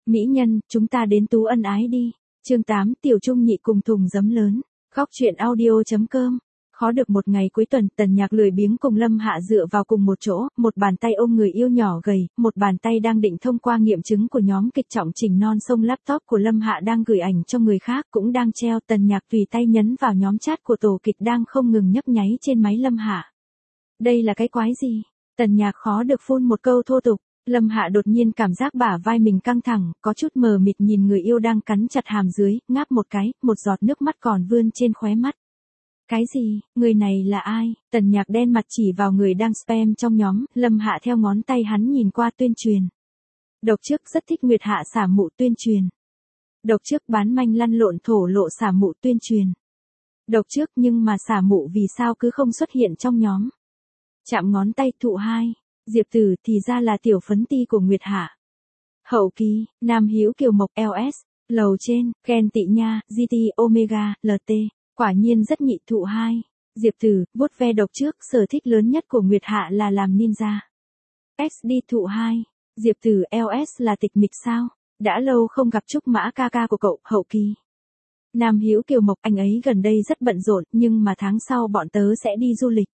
Mỹ nhân, chúng ta đến tú ân ái đi. Chương 8, Tiểu Trung Nhị cùng thùng giấm lớn. Khóc chuyện audio.com. Khó được một ngày cuối tuần, Tần Nhạc lười biếng cùng Lâm Hạ dựa vào cùng một chỗ, một bàn tay ôm người yêu nhỏ gầy, một bàn tay đang định thông qua nghiệm chứng của nhóm kịch trọng trình non sông laptop của Lâm Hạ đang gửi ảnh cho người khác cũng đang treo. Tần Nhạc tùy tay nhấn vào nhóm chat của tổ kịch đang không ngừng nhấp nháy trên máy Lâm Hạ. Đây là cái quái gì? Tần Nhạc khó được phun một câu thô tục. Lâm Hạ đột nhiên cảm giác bả vai mình căng thẳng, có chút mờ mịt nhìn người yêu đang cắn chặt hàm dưới, ngáp một cái, một giọt nước mắt còn vươn trên khóe mắt. Cái gì, người này là ai? Tần Nhạc đen mặt chỉ vào người đang spam trong nhóm, Lâm Hạ theo ngón tay hắn nhìn qua tuyên truyền. Độc trước rất thích Nguyệt Hạ xả mụ tuyên truyền. Độc trước bán manh lăn lộn thổ lộ xả mụ tuyên truyền. Độc trước nhưng mà xả mụ vì sao cứ không xuất hiện trong nhóm. Chạm ngón tay thụ hai. Diệp Tử thì ra là tiểu phấn ti của Nguyệt Hạ. Hậu kỳ, Nam Hiếu Kiều Mộc LS, lầu trên, Ken Tị Nha, GT Omega, LT, quả nhiên rất nhị thụ hai. Diệp Tử, vuốt ve độc trước, sở thích lớn nhất của Nguyệt Hạ là làm ninja. XD thụ hai. Diệp Tử LS là tịch mịch sao? Đã lâu không gặp Trúc Mã ca ca của cậu, hậu kỳ. Nam Hiếu Kiều Mộc, anh ấy gần đây rất bận rộn, nhưng mà tháng sau bọn tớ sẽ đi du lịch.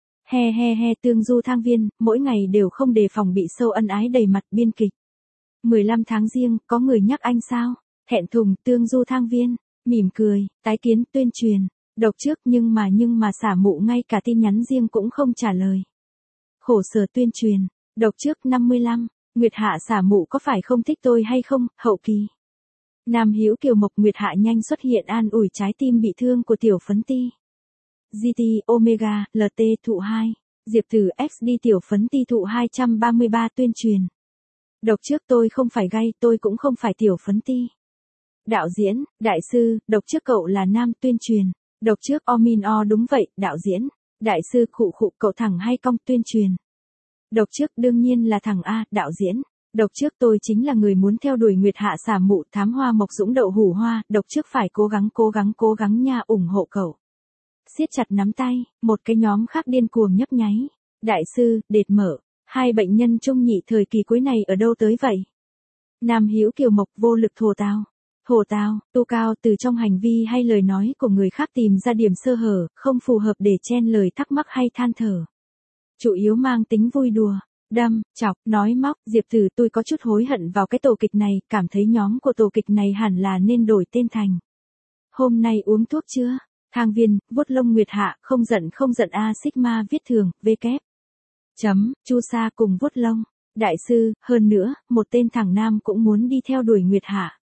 He, tương du thang viên, mỗi ngày đều không đề phòng bị sâu ân ái đầy mặt. Biên kịch. 15 tháng riêng, có người nhắc anh sao? Thẹn thùng, tương du thang viên, mỉm cười, tái kiến, tuyên truyền. Độc trước nhưng mà xả mụ ngay cả tin nhắn riêng cũng không trả lời. Khổ sở tuyên truyền. Độc trước 55, Nguyệt Hạ xả mụ có phải không thích tôi hay không? Hậu kỳ. Nam Hiếu Kiều Mộc, Nguyệt Hạ nhanh xuất hiện an ủi trái tim bị thương của tiểu phấn ti. GT Omega, LT thụ 2, Diệp Tử XD tiểu phấn ti thụ 233 tuyên truyền. Độc trước tôi không phải gay, tôi cũng không phải tiểu phấn ti. Đạo diễn, đại sư, độc trước cậu là nam tuyên truyền. Độc trước đúng vậy, đạo diễn, đại sư khụ cậu thẳng hay cong tuyên truyền. Độc trước đương nhiên là thằng A, đạo diễn. Độc trước tôi chính là người muốn theo đuổi Nguyệt Hạ xả mụ thám hoa mộc dũng đậu hủ hoa, độc trước phải cố gắng nha, ủng hộ cậu. Siết chặt nắm tay, một cái nhóm khác điên cuồng nhấp nháy. Đại sư, đệt mở, hai bệnh nhân trung nhị thời kỳ cuối này ở đâu tới vậy? Nam Hiếu Kiều Mộc vô lực thổ tao, tu cao từ trong hành vi hay lời nói của người khác tìm ra điểm sơ hở, không phù hợp để chen lời thắc mắc hay than thở. Chủ yếu mang tính vui đùa, đâm, chọc, nói móc. Diệp Tử, tôi có chút hối hận vào cái tổ kịch này, cảm thấy nhóm của tổ kịch này hẳn là nên đổi tên thành. Hôm nay uống thuốc chưa? Thang viên, vuốt lông Nguyệt Hạ, không giận A Sigma viết thường, V kép. Chu Sa cùng vuốt lông. Đại sư, hơn nữa, một tên thằng nam cũng muốn đi theo đuổi Nguyệt Hạ.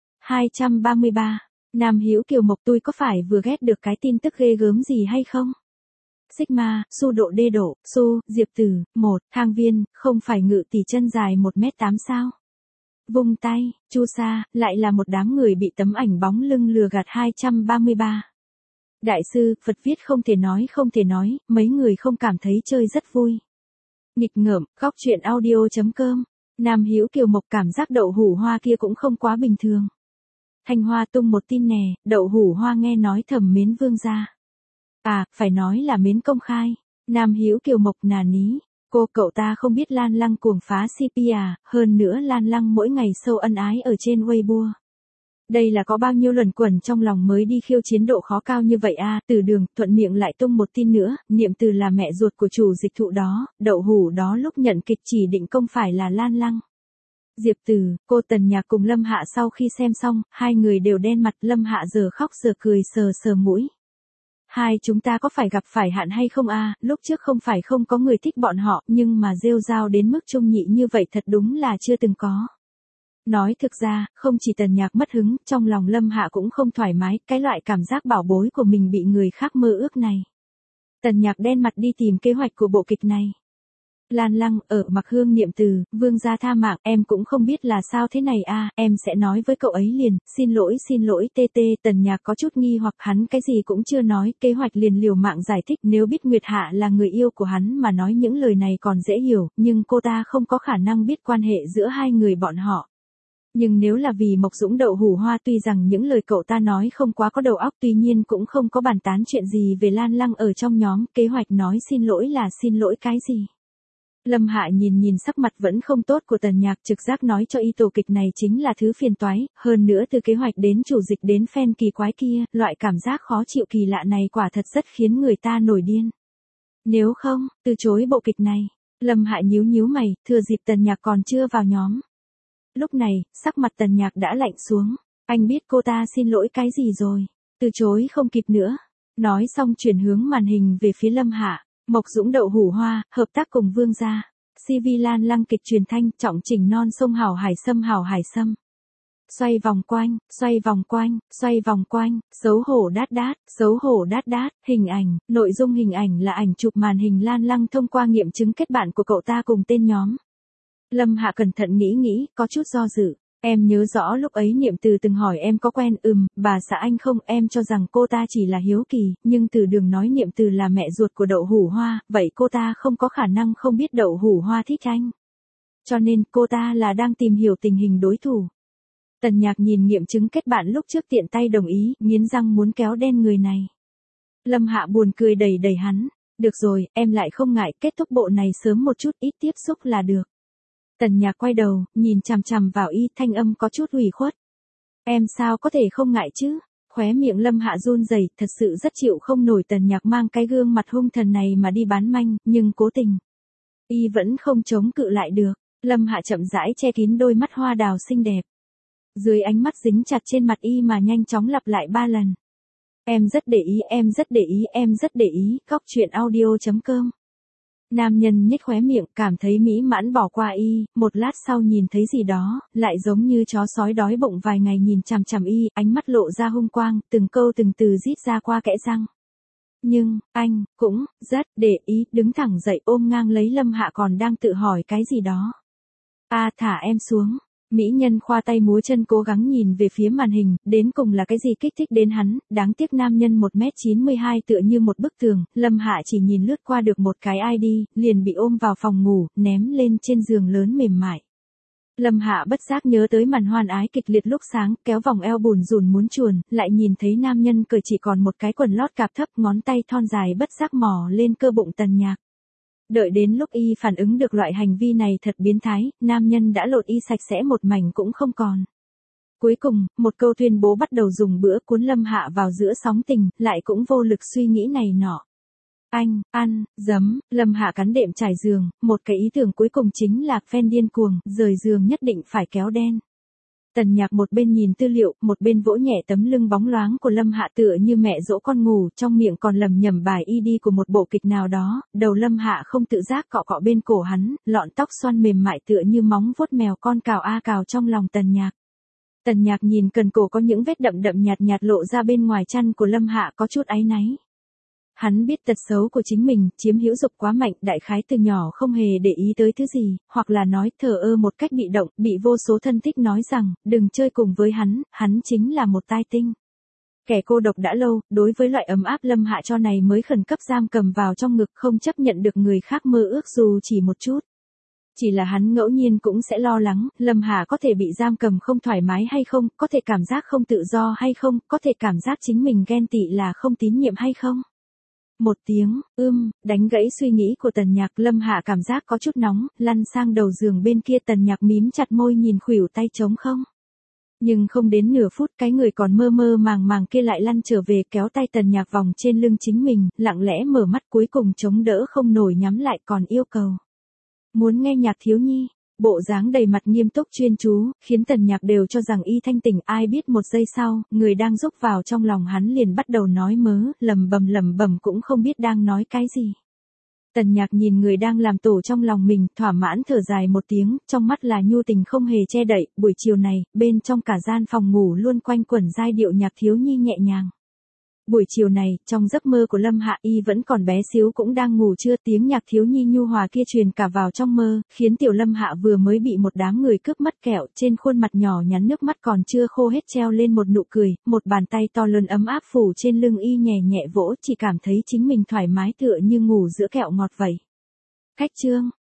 233. Nam Hiếu Kiều Mộc, tôi có phải vừa ghét được cái tin tức ghê gớm gì hay không? Sigma, su độ đê đổ, su, Diệp Tử, 1, thang viên, không phải ngự tỷ chân dài 1m8 sao? Vung tay, Chu Sa, lại là một đám người bị tấm ảnh bóng lưng lừa gạt. 233. Đại sư, Phật viết không thể nói, mấy người không cảm thấy chơi rất vui. Nghịch ngợm, khóc chuyện audio.com. Nam Hiếu Kiều Mộc, cảm giác đậu hủ hoa kia cũng không quá bình thường. Thanh Hoa tung một tin nè, đậu hủ hoa nghe nói thầm mến vương gia. À, phải nói là mến công khai. Nam Hiếu Kiều Mộc nà ní. Cậu ta không biết Lan Lăng cuồng phá CP à, hơn nữa Lan Lăng mỗi ngày sâu ân ái ở trên Weibo. Đây là có bao nhiêu luẩn quẩn trong lòng mới đi khiêu chiến độ khó cao như vậy à? Từ Đường thuận miệng lại tung một tin nữa, Niệm Từ là mẹ ruột của chủ dịch thụ đó, đậu hủ đó lúc nhận kịch chỉ định công phải là Lan Lăng. Diệp Tử, cô Tần Nhạc cùng Lâm Hạ sau khi xem xong, hai người đều đen mặt. Lâm Hạ giờ khóc giờ cười sờ mũi. Chúng ta có phải gặp phải hạn hay không à? Lúc trước không phải không có người thích bọn họ, nhưng mà rêu rao đến mức trung nhị như vậy thật đúng là chưa từng có. Nói thực ra, không chỉ Tần Nhạc mất hứng, trong lòng Lâm Hạ cũng không thoải mái, cái loại cảm giác bảo bối của mình bị người khác mơ ước này. Tần Nhạc đen mặt đi tìm kế hoạch của bộ kịch này. Lan Lăng, ở Mặc Hương Niệm Từ, vương gia tha mạng, em cũng không biết là sao thế này à, em sẽ nói với cậu ấy liền, xin lỗi TT. Tần Nhạc có chút nghi hoặc hắn cái gì cũng chưa nói, kế hoạch liền liều mạng giải thích, nếu biết Nguyệt Hạ là người yêu của hắn mà nói những lời này còn dễ hiểu, nhưng cô ta không có khả năng biết quan hệ giữa hai người bọn họ. Nhưng nếu là vì Mộc Dũng đậu hủ hoa, tuy rằng những lời cậu ta nói không quá có đầu óc, tuy nhiên cũng không có bàn tán chuyện gì về Lan Lăng ở trong nhóm, kế hoạch nói xin lỗi là xin lỗi cái gì? Lâm Hạ nhìn sắc mặt vẫn không tốt của Tần Nhạc, trực giác nói cho y tổ kịch này chính là thứ phiền toái, hơn nữa từ kế hoạch đến chủ dịch đến fan kỳ quái kia, loại cảm giác khó chịu kỳ lạ này quả thật rất khiến người ta nổi điên. Nếu không, từ chối bộ kịch này. Lâm Hạ nhíu mày, thừa dịp Tần Nhạc còn chưa vào nhóm. Lúc này, sắc mặt Tần Nhạc đã lạnh xuống. Anh biết cô ta xin lỗi cái gì rồi. Từ chối không kịp nữa. Nói xong chuyển hướng màn hình về phía Lâm Hạ. Mộc Dũng đậu hủ hoa, hợp tác cùng Vương gia. CV Lan Lăng kịch truyền thanh, trọng chỉnh non sông hảo hải sâm. Xoay vòng quanh, xấu hổ đát đát, hình ảnh, nội dung hình ảnh là ảnh chụp màn hình Lan Lăng thông qua nghiệm chứng kết bạn của cậu ta cùng tên nhóm. Lâm Hạ cẩn thận nghĩ, có chút do dự. Em nhớ rõ lúc ấy Niệm Từ từng hỏi em có quen, bà xã anh không, em cho rằng cô ta chỉ là hiếu kỳ, nhưng Từ Đường nói Niệm Từ là mẹ ruột của đậu hủ hoa, vậy cô ta không có khả năng không biết đậu hủ hoa thích anh. Cho nên cô ta là đang tìm hiểu tình hình đối thủ. Tần Nhạc nhìn nghiệm chứng kết bạn lúc trước tiện tay đồng ý, nghiến răng muốn kéo đen người này. Lâm Hạ buồn cười đẩy hắn. Được rồi, em lại không ngại, kết thúc bộ này sớm một chút, ít tiếp xúc là được. Tần Nhạc quay đầu, nhìn chằm vào y, thanh âm có chút ủy khuất. Em sao có thể không ngại chứ? Khóe miệng Lâm Hạ run rẩy, thật sự rất chịu không nổi Tần Nhạc mang cái gương mặt hung thần này mà đi bán manh, nhưng cố tình. Y vẫn không chống cự lại được. Lâm Hạ chậm rãi che kín đôi mắt hoa đào xinh đẹp. Dưới ánh mắt dính chặt trên mặt y mà nhanh chóng lặp lại 3 lần. Em rất để ý, góc truyện audio.com. Nam nhân nhếch khóe miệng, cảm thấy mỹ mãn bỏ qua y, một lát sau nhìn thấy gì đó, lại giống như chó sói đói bụng vài ngày nhìn chằm y, ánh mắt lộ ra hung quang, từng câu từng từ rít ra qua kẽ răng. Nhưng, anh, cũng, rất, để ý, đứng thẳng dậy ôm ngang lấy Lâm Hạ còn đang tự hỏi cái gì đó. Thả em xuống. Mỹ nhân khoa tay múa chân cố gắng nhìn về phía màn hình, đến cùng là cái gì kích thích đến hắn, đáng tiếc nam nhân 1m92 tựa như một bức tường, Lâm Hạ chỉ nhìn lướt qua được một cái ID, liền bị ôm vào phòng ngủ, ném lên trên giường lớn mềm mại. Lâm Hạ bất giác nhớ tới màn hoan ái kịch liệt lúc sáng, kéo vòng eo bùn rùn muốn chuồn, lại nhìn thấy nam nhân cởi chỉ còn một cái quần lót cạp thấp, ngón tay thon dài bất giác mò lên cơ bụng Tần Nhạc. Đợi đến lúc y phản ứng được loại hành vi này thật biến thái, nam nhân đã lột y sạch sẽ một mảnh cũng không còn. Cuối cùng, một câu tuyên bố bắt đầu dùng bữa cuốn Lâm Hạ vào giữa sóng tình, lại cũng vô lực suy nghĩ này nọ. Anh, ăn, giấm, Lâm Hạ cắn đệm trải giường, một cái ý tưởng cuối cùng chính là fan điên cuồng, rời giường nhất định phải kéo đen. Tần Nhạc một bên nhìn tư liệu, một bên vỗ nhẹ tấm lưng bóng loáng của Lâm Hạ tựa như mẹ dỗ con ngủ, trong miệng còn lẩm nhẩm bài ID của một bộ kịch nào đó, đầu Lâm Hạ không tự giác cọ bên cổ hắn, lọn tóc xoăn mềm mại tựa như móng vuốt mèo con cào trong lòng Tần Nhạc. Tần Nhạc nhìn cần cổ có những vết đậm nhạt lộ ra bên ngoài chăn của Lâm Hạ có chút áy náy. Hắn biết tật xấu của chính mình, chiếm hữu dục quá mạnh, đại khái từ nhỏ không hề để ý tới thứ gì, hoặc là nói thờ ơ một cách bị động, bị vô số thân thích nói rằng, đừng chơi cùng với hắn chính là một tai tinh. Kẻ cô độc đã lâu, đối với loại ấm áp Lâm Hạ cho này mới khẩn cấp giam cầm vào trong ngực không chấp nhận được người khác mơ ước dù chỉ một chút. Chỉ là hắn ngẫu nhiên cũng sẽ lo lắng, Lâm Hạ có thể bị giam cầm không thoải mái hay không, có thể cảm giác không tự do hay không, có thể cảm giác chính mình ghen tị là không tín nhiệm hay không. Một tiếng, đánh gãy suy nghĩ của Tần Nhạc, Lâm Hạ cảm giác có chút nóng, lăn sang đầu giường bên kia Tần Nhạc mím chặt môi nhìn khuỷu tay trống không. Nhưng không đến nửa phút cái người còn mơ màng kia lại lăn trở về kéo tay Tần Nhạc vòng trên lưng chính mình, lặng lẽ mở mắt cuối cùng chống đỡ không nổi nhắm lại còn yêu cầu. Muốn nghe nhạc thiếu nhi, bộ dáng đầy mặt nghiêm túc chuyên chú, khiến Tần Nhạc đều cho rằng y thanh tỉnh, ai biết một giây sau, người đang rúc vào trong lòng hắn liền bắt đầu nói mớ, lầm bầm cũng không biết đang nói cái gì. Tần Nhạc nhìn người đang làm tổ trong lòng mình, thỏa mãn thở dài một tiếng, trong mắt là nhu tình không hề che đậy, buổi chiều này, bên trong cả gian phòng ngủ luôn quanh quẩn giai điệu nhạc thiếu nhi nhẹ nhàng. Buổi chiều này, trong giấc mơ của Lâm Hạ y vẫn còn bé xíu cũng đang ngủ trưa, tiếng nhạc thiếu nhi nhu hòa kia truyền cả vào trong mơ, khiến tiểu Lâm Hạ vừa mới bị một đám người cướp mất kẹo, trên khuôn mặt nhỏ nhắn nước mắt còn chưa khô hết treo lên một nụ cười, một bàn tay to lớn ấm áp phủ trên lưng y nhẹ vỗ, chỉ cảm thấy chính mình thoải mái tựa như ngủ giữa kẹo ngọt vậy. Khách chương